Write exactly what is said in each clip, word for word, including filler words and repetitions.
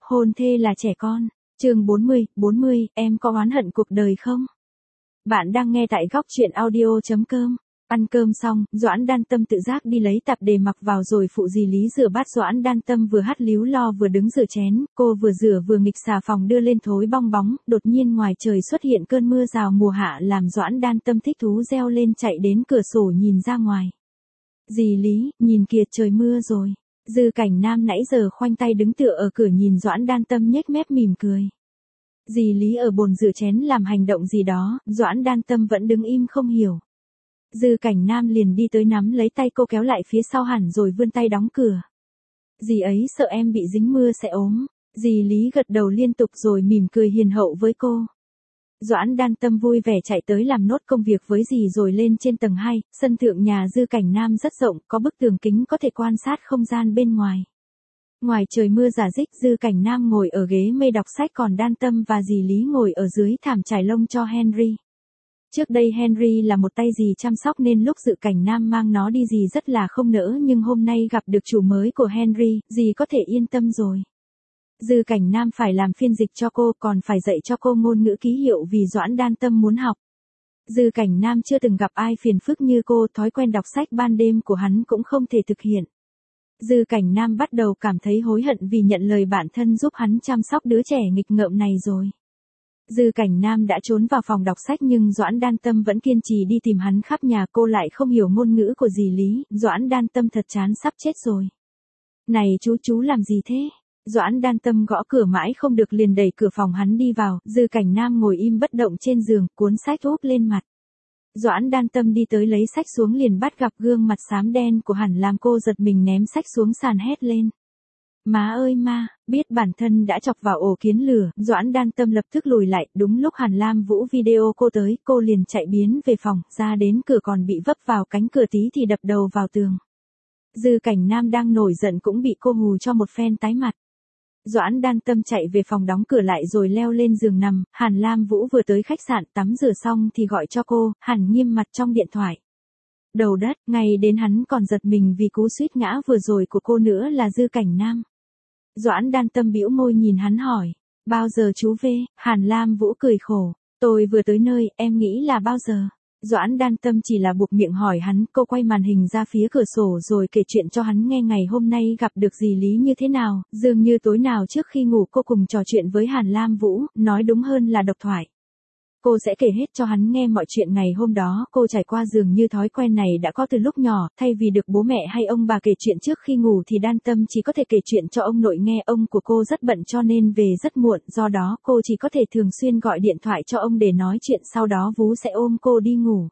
Hôn thê là trẻ con. Chương bốn mươi, bốn mươi, em có oán hận cuộc đời không? Bạn đang nghe tại góc truyện audio chấm com. Ăn cơm xong, Doãn Đan Tâm tự giác đi lấy tạp dề mặc vào rồi phụ dì Lý rửa bát. Doãn Đan Tâm vừa hắt líu lo vừa đứng rửa chén, cô vừa rửa vừa nghịch xà phòng đưa lên thối bong bóng. Đột nhiên ngoài trời xuất hiện cơn mưa rào mùa hạ làm Doãn Đan Tâm thích thú reo lên chạy đến cửa sổ nhìn ra ngoài. Dì Lý, nhìn kìa trời mưa rồi. Dư Cảnh Nam nãy giờ khoanh tay đứng tựa ở cửa nhìn Doãn Đan Tâm nhếch mép mỉm cười. Dì Lý ở bồn rửa chén làm hành động gì đó, Doãn Đan Tâm vẫn đứng im không hiểu. Dư Cảnh Nam liền đi tới nắm lấy tay cô kéo lại phía sau hẳn rồi vươn tay đóng cửa. Dì ấy sợ em bị dính mưa sẽ ốm. Dì Lý gật đầu liên tục rồi mỉm cười hiền hậu với cô. Doãn Đan Tâm vui vẻ chạy tới làm nốt công việc với dì rồi lên trên tầng hai, sân thượng nhà Dư Cảnh Nam rất rộng, có bức tường kính có thể quan sát không gian bên ngoài. Ngoài trời mưa rả rích, Dư Cảnh Nam ngồi ở ghế mây đọc sách còn Đan Tâm và dì Lý ngồi ở dưới thảm trải lông cho Henry. Trước đây Henry là một tay dì chăm sóc nên lúc Dư Cảnh Nam mang nó đi dì rất là không nỡ, nhưng hôm nay gặp được chủ mới của Henry, dì có thể yên tâm rồi. Dư Cảnh Nam phải làm phiên dịch cho cô, còn phải dạy cho cô ngôn ngữ ký hiệu vì Doãn Đan Tâm muốn học. Dư Cảnh Nam chưa từng gặp ai phiền phức như cô, thói quen đọc sách ban đêm của hắn cũng không thể thực hiện. Dư Cảnh Nam bắt đầu cảm thấy hối hận vì nhận lời bản thân giúp hắn chăm sóc đứa trẻ nghịch ngợm này rồi. Dư Cảnh Nam đã trốn vào phòng đọc sách nhưng Doãn Đan Tâm vẫn kiên trì đi tìm hắn khắp nhà. Cô lại không hiểu ngôn ngữ của dì Lý, Doãn Đan Tâm thật chán sắp chết rồi. Này chú chú làm gì thế? Doãn Đan Tâm gõ cửa mãi không được liền đẩy cửa phòng hắn đi vào. Dư Cảnh Nam ngồi im bất động trên giường, cuốn sách úp lên mặt. Doãn Đan Tâm đi tới lấy sách xuống liền bắt gặp gương mặt xám đen của hắn làm cô giật mình ném sách xuống sàn hét lên. Má ơi ma, biết bản thân đã chọc vào ổ kiến lửa, Doãn Đan Tâm lập tức lùi lại, đúng lúc Hàn Lam Vũ video cô tới, cô liền chạy biến về phòng, ra đến cửa còn bị vấp vào cánh cửa tí thì đập đầu vào tường. Dư Cảnh Nam đang nổi giận cũng bị cô hù cho một phen tái mặt. Doãn Đan Tâm chạy về phòng đóng cửa lại rồi leo lên giường nằm, Hàn Lam Vũ vừa tới khách sạn tắm rửa xong thì gọi cho cô, Hàn nghiêm mặt trong điện thoại. Đầu đất, ngay đến hắn còn giật mình vì cú suýt ngã vừa rồi của cô nữa là Dư Cảnh Nam. Doãn Đan Tâm bĩu môi nhìn hắn hỏi, bao giờ chú về? Hàn Lam Vũ cười khổ, tôi vừa tới nơi, em nghĩ là bao giờ? Doãn Đan Tâm chỉ là buộc miệng hỏi hắn, cô quay màn hình ra phía cửa sổ rồi kể chuyện cho hắn nghe ngày hôm nay gặp được dì Lý như thế nào, dường như tối nào trước khi ngủ cô cùng trò chuyện với Hàn Lam Vũ, nói đúng hơn là độc thoại. Cô sẽ kể hết cho hắn nghe mọi chuyện ngày hôm đó cô trải qua, dường như thói quen này đã có từ lúc nhỏ, thay vì được bố mẹ hay ông bà kể chuyện trước khi ngủ thì Đan Tâm chỉ có thể kể chuyện cho ông nội nghe. Ông của cô rất bận cho nên về rất muộn, do đó cô chỉ có thể thường xuyên gọi điện thoại cho ông để nói chuyện, sau đó Vũ sẽ ôm cô đi ngủ.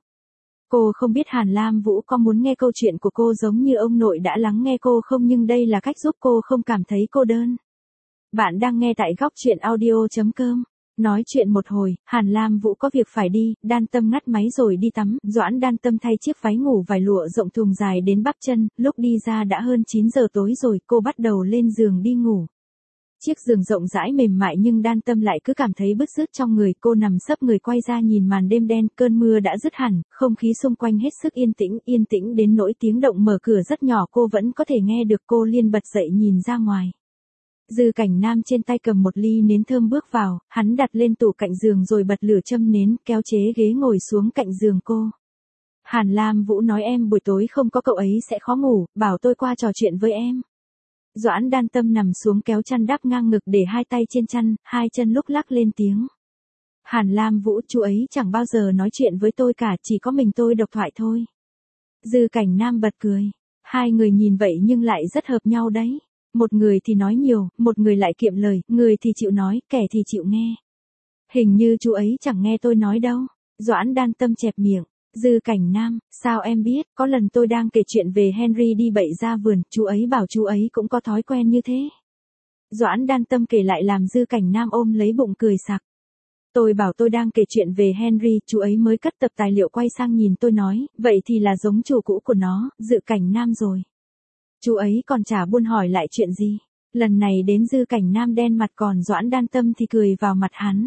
Cô không biết Hàn Lam Vũ có muốn nghe câu chuyện của cô giống như ông nội đã lắng nghe cô không, nhưng đây là cách giúp cô không cảm thấy cô đơn. Bạn đang nghe tại góc truyện audio chấm com. Nói chuyện một hồi, Hàn Lam Vũ có việc phải đi, Đan Tâm ngắt máy rồi đi tắm. Doãn Đan Tâm thay chiếc váy ngủ vải lụa rộng thùng dài đến bắp chân, lúc đi ra đã hơn chín giờ tối rồi, cô bắt đầu lên giường đi ngủ. Chiếc giường rộng rãi mềm mại nhưng Đan Tâm lại cứ cảm thấy bứt rứt trong người, cô nằm sấp người quay ra nhìn màn đêm đen, cơn mưa đã dứt hẳn, không khí xung quanh hết sức yên tĩnh, yên tĩnh đến nỗi tiếng động mở cửa rất nhỏ cô vẫn có thể nghe được. Cô liền bật dậy nhìn ra ngoài. Dư Cảnh Nam trên tay cầm một ly nến thơm bước vào, hắn đặt lên tủ cạnh giường rồi bật lửa châm nến, kéo chế ghế ngồi xuống cạnh giường cô. Hàn Lam Vũ nói em buổi tối không có cậu ấy sẽ khó ngủ, bảo tôi qua trò chuyện với em. Doãn Đan Tâm nằm xuống kéo chăn đắp ngang ngực để hai tay trên chăn, hai chân lúc lắc lên tiếng. Hàn Lam Vũ, chú ấy chẳng bao giờ nói chuyện với tôi cả, chỉ có mình tôi độc thoại thôi. Dư Cảnh Nam bật cười. Hai người nhìn vậy nhưng lại rất hợp nhau đấy. Một người thì nói nhiều, một người lại kiệm lời, người thì chịu nói, kẻ thì chịu nghe. Hình như chú ấy chẳng nghe tôi nói đâu. Doãn Đan Tâm chẹp miệng. Dư Cảnh Nam, sao em biết? Có lần tôi đang kể chuyện về Henry đi bậy ra vườn, chú ấy bảo chú ấy cũng có thói quen như thế. Doãn Đan Tâm kể lại làm Dư Cảnh Nam ôm lấy bụng cười sặc. Tôi bảo tôi đang kể chuyện về Henry, chú ấy mới cất tập tài liệu quay sang nhìn tôi nói, vậy thì là giống chủ cũ của nó, Dư Cảnh Nam rồi. Chú ấy còn chả buôn hỏi lại chuyện gì. Lần này đến Dư Cảnh Nam đen mặt, còn Doãn Đan Tâm thì cười vào mặt hắn.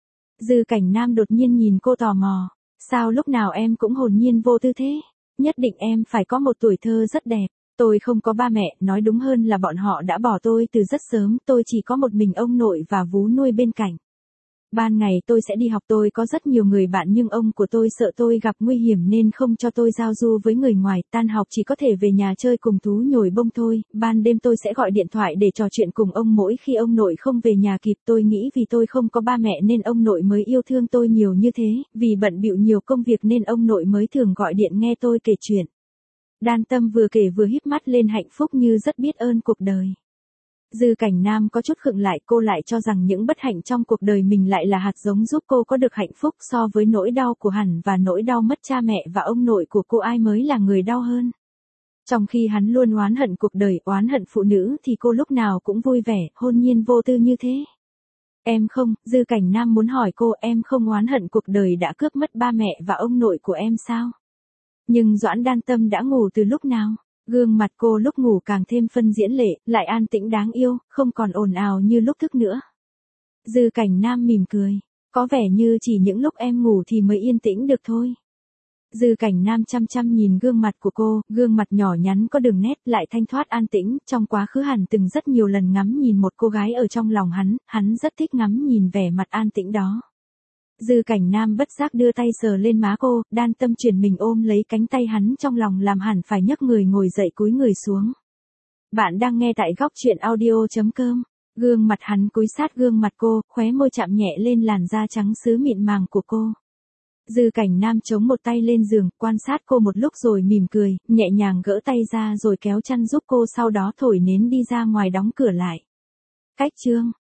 Dư Cảnh Nam đột nhiên nhìn cô tò mò. Sao lúc nào em cũng hồn nhiên vô tư thế? Nhất định em phải có một tuổi thơ rất đẹp. Tôi không có ba mẹ, nói đúng hơn là bọn họ đã bỏ tôi từ rất sớm, tôi chỉ có một mình ông nội và vú nuôi bên cạnh. Ban ngày tôi sẽ đi học, tôi có rất nhiều người bạn nhưng ông của tôi sợ tôi gặp nguy hiểm nên không cho tôi giao du với người ngoài, tan học chỉ có thể về nhà chơi cùng thú nhồi bông thôi, ban đêm tôi sẽ gọi điện thoại để trò chuyện cùng ông mỗi khi ông nội không về nhà kịp. Tôi nghĩ vì tôi không có ba mẹ nên ông nội mới yêu thương tôi nhiều như thế, vì bận bịu nhiều công việc nên ông nội mới thường gọi điện nghe tôi kể chuyện. Đan Tâm vừa kể vừa híp mắt lên hạnh phúc như rất biết ơn cuộc đời. Dư Cảnh Nam có chút khựng lại, cô lại cho rằng những bất hạnh trong cuộc đời mình lại là hạt giống giúp cô có được hạnh phúc, so với nỗi đau của Hẳn và nỗi đau mất cha mẹ và ông nội của cô ai mới là người đau hơn. Trong khi hắn luôn oán hận cuộc đời, oán hận phụ nữ thì cô lúc nào cũng vui vẻ, hồn nhiên vô tư như thế. Em không, Dư Cảnh Nam muốn hỏi cô, em không oán hận cuộc đời đã cướp mất ba mẹ và ông nội của em sao? Nhưng Doãn Đan Tâm đã ngủ từ lúc nào? Gương mặt cô lúc ngủ càng thêm phân diễn lệ, lại an tĩnh đáng yêu, không còn ồn ào như lúc thức nữa. Dư Cảnh Nam mỉm cười. Có vẻ như chỉ những lúc em ngủ thì mới yên tĩnh được thôi. Dư Cảnh Nam chăm chăm nhìn gương mặt của cô, gương mặt nhỏ nhắn có đường nét lại thanh thoát an tĩnh, trong quá khứ Hẳn từng rất nhiều lần ngắm nhìn một cô gái ở trong lòng hắn, hắn rất thích ngắm nhìn vẻ mặt an tĩnh đó. Dư Cảnh Nam bất giác đưa tay sờ lên má cô, Đan Tâm chuyển mình ôm lấy cánh tay hắn trong lòng làm Hẳn phải nhấc người ngồi dậy cúi người xuống. Bạn đang nghe tại góc truyện audio chấm com. Gương mặt hắn cúi sát gương mặt cô, khóe môi chạm nhẹ lên làn da trắng sứ mịn màng của cô. Dư Cảnh Nam chống một tay lên giường, quan sát cô một lúc rồi mỉm cười, nhẹ nhàng gỡ tay ra rồi kéo chăn giúp cô, sau đó thổi nến đi ra ngoài đóng cửa lại. Cách chương